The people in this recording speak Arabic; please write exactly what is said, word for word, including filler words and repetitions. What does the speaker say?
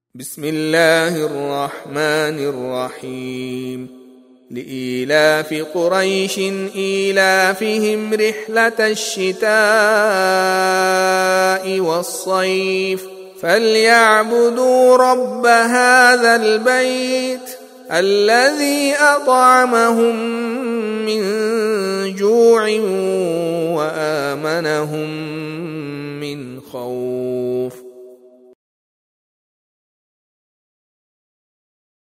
بسم الله الرحمن الرحيم لإيلاف قريش إيلافهم رحلة الشتاء والصيف فليعبدوا رب هذا البيت الذي أطعمهم من جوع وآمنهم من خوف.